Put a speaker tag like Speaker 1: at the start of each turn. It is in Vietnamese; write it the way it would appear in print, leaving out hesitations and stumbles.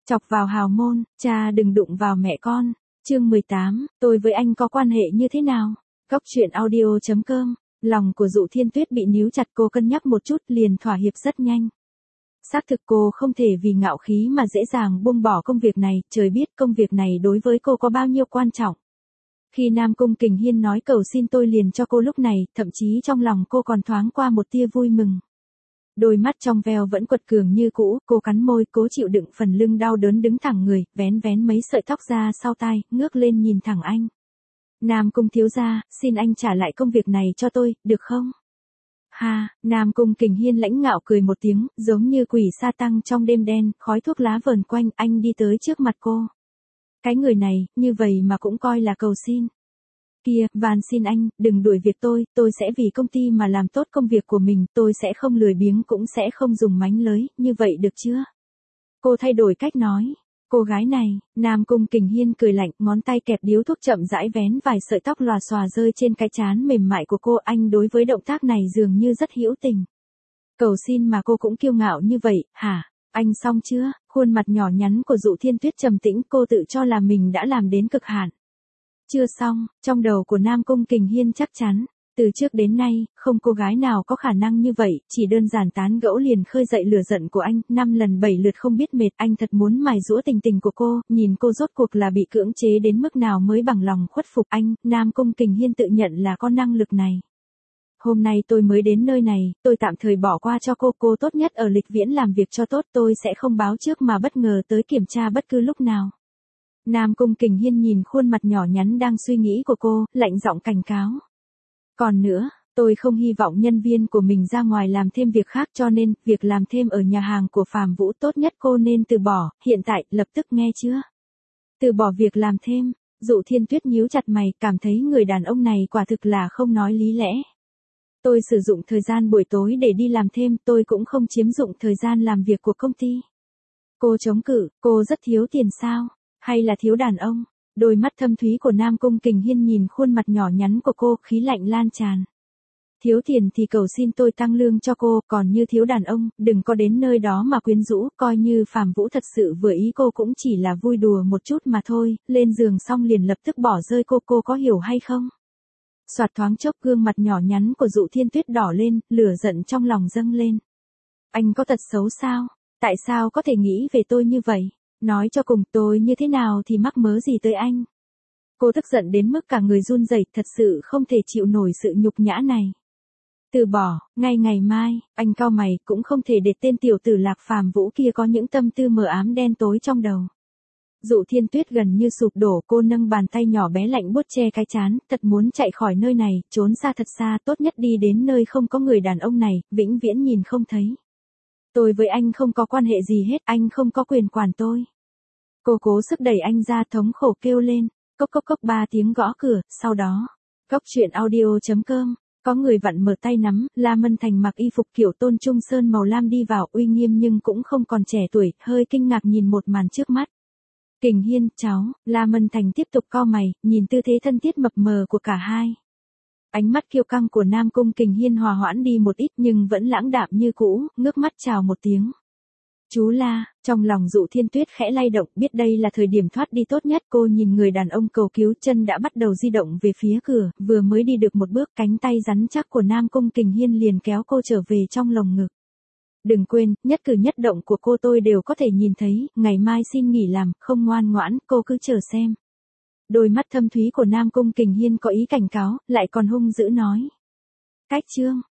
Speaker 1: Chọc vào hào môn, cha đừng đụng vào mẹ con. Chương 18, tôi với anh có quan hệ như thế nào? Góc truyện audio.com. Lòng của Dụ Thiên Tuyết bị níu chặt, cô cân nhắc một chút liền thỏa hiệp rất nhanh. Xác thực cô không thể vì ngạo khí mà dễ dàng buông bỏ công việc này, trời biết công việc này đối với cô có bao nhiêu quan trọng. Khi Nam Cung Kình Hiên nói cầu xin tôi liền cho cô lúc này, thậm chí trong lòng cô còn thoáng qua một tia vui mừng. Đôi mắt trong veo vẫn quật cường như cũ, cô cắn môi cố chịu đựng phần lưng đau đớn đứng thẳng người, vén vén mấy sợi tóc ra sau tai, ngước lên nhìn thẳng anh. Nam Cung thiếu gia, xin anh trả lại công việc này cho tôi, được không? Ha, Nam Cung Kình Hiên lãnh ngạo cười một tiếng, giống như quỷ sa tăng trong đêm đen, khói thuốc lá vờn quanh, anh đi tới trước mặt cô. Cái người này, như vậy mà cũng coi là cầu xin. Kia, van xin anh, đừng đuổi việc tôi sẽ vì công ty mà làm tốt công việc của mình, tôi sẽ không lười biếng cũng sẽ không dùng mánh lới, như vậy được chưa? Cô thay đổi cách nói. Cô gái này, Nam Cung Kình Hiên cười lạnh, ngón tay kẹp điếu thuốc chậm rãi vén vài sợi tóc lòa xòa rơi trên cái trán mềm mại của cô, anh đối với động tác này dường như rất hữu tình. Cầu xin mà cô cũng kiêu ngạo như vậy, hả? Anh xong chưa? Khuôn mặt nhỏ nhắn của Dụ Thiên Tuyết trầm tĩnh, cô tự cho là mình đã làm đến cực hạn. Chưa xong, trong đầu của Nam Cung Kình Hiên chắc chắn, từ trước đến nay, không cô gái nào có khả năng như vậy, chỉ đơn giản tán gẫu liền khơi dậy lửa giận của anh, 5 lần 7 lượt không biết mệt, anh thật muốn mài giũa tình tình của cô, nhìn cô rốt cuộc là bị cưỡng chế đến mức nào mới bằng lòng khuất phục anh, Nam Cung Kình Hiên tự nhận là có năng lực này. Hôm nay tôi mới đến nơi này, tôi tạm thời bỏ qua cho cô tốt nhất ở Lịch Viễn làm việc cho tốt, tôi sẽ không báo trước mà bất ngờ tới kiểm tra bất cứ lúc nào. Nam Cung Kình Hiên nhìn khuôn mặt nhỏ nhắn đang suy nghĩ của cô, lạnh giọng cảnh cáo. Còn nữa, tôi không hy vọng nhân viên của mình ra ngoài làm thêm việc khác cho nên, việc làm thêm ở nhà hàng của Phạm Vũ tốt nhất cô nên từ bỏ, hiện tại, lập tức nghe chưa? Từ bỏ việc làm thêm, Dụ Thiên Tuyết nhíu chặt mày, cảm thấy người đàn ông này quả thực là không nói lý lẽ. Tôi sử dụng thời gian buổi tối để đi làm thêm, tôi cũng không chiếm dụng thời gian làm việc của công ty. Cô chống cự, cô rất thiếu tiền sao? Hay là thiếu đàn ông? Đôi mắt thâm thúy của Nam Cung Kình Hiên nhìn khuôn mặt nhỏ nhắn của cô, khí lạnh lan tràn. Thiếu tiền thì cầu xin tôi tăng lương cho cô, còn như thiếu đàn ông, đừng có đến nơi đó mà quyến rũ, coi như Phạm Vũ thật sự vừa ý cô cũng chỉ là vui đùa một chút mà thôi, lên giường xong liền lập tức bỏ rơi cô có hiểu hay không? Soạt thoáng chốc gương mặt nhỏ nhắn của Dụ Thiên Tuyết đỏ lên, lửa giận trong lòng dâng lên. Anh có tật xấu sao? Tại sao có thể nghĩ về tôi như vậy? Nói cho cùng tôi như thế nào thì mắc mớ gì tới anh? Cô tức giận đến mức cả người run rẩy, thật sự không thể chịu nổi sự nhục nhã này. Từ bỏ, ngay ngày mai, anh cau mày, cũng không thể để tên tiểu tử Lạc Phàm Vũ kia có những tâm tư mờ ám đen tối trong đầu. Dụ Thiên Tuyết gần như sụp đổ, cô nâng bàn tay nhỏ bé lạnh buốt che cái trán, thật muốn chạy khỏi nơi này, trốn xa thật xa, tốt nhất đi đến nơi không có người đàn ông này, vĩnh viễn nhìn không thấy. Tôi với anh không có quan hệ gì hết, anh không có quyền quản tôi. Cô cố sức đẩy anh ra, thống khổ kêu lên, cốc 3 tiếng gõ cửa, sau đó, góc truyện audio.com, có người vặn mở tay nắm, La Mân Thành mặc y phục kiểu Tôn Trung Sơn màu lam đi vào, uy nghiêm nhưng cũng không còn trẻ tuổi, hơi kinh ngạc nhìn một màn trước mắt. Kình Hiên, cháu, La Mân Thành tiếp tục cau mày, nhìn tư thế thân thiết mập mờ của cả hai. Ánh mắt kiêu căng của Nam Cung Kình Hiên hòa hoãn đi một ít nhưng vẫn lãng đạm như cũ, ngước mắt chào một tiếng. Chú La, trong lòng Dụ Thiên Tuyết khẽ lay động, biết đây là thời điểm thoát đi tốt nhất, cô nhìn người đàn ông cầu cứu, chân đã bắt đầu di động về phía cửa, vừa mới đi được một bước, cánh tay rắn chắc của Nam Cung Kình Hiên liền kéo cô trở về trong lồng ngực. Đừng quên, nhất cử nhất động của cô tôi đều có thể nhìn thấy, ngày mai xin nghỉ làm, không ngoan ngoãn, cô cứ chờ xem. Đôi mắt thâm thúy của Nam Cung Kình Hiên có ý cảnh cáo, lại còn hung dữ nói. Cách chương.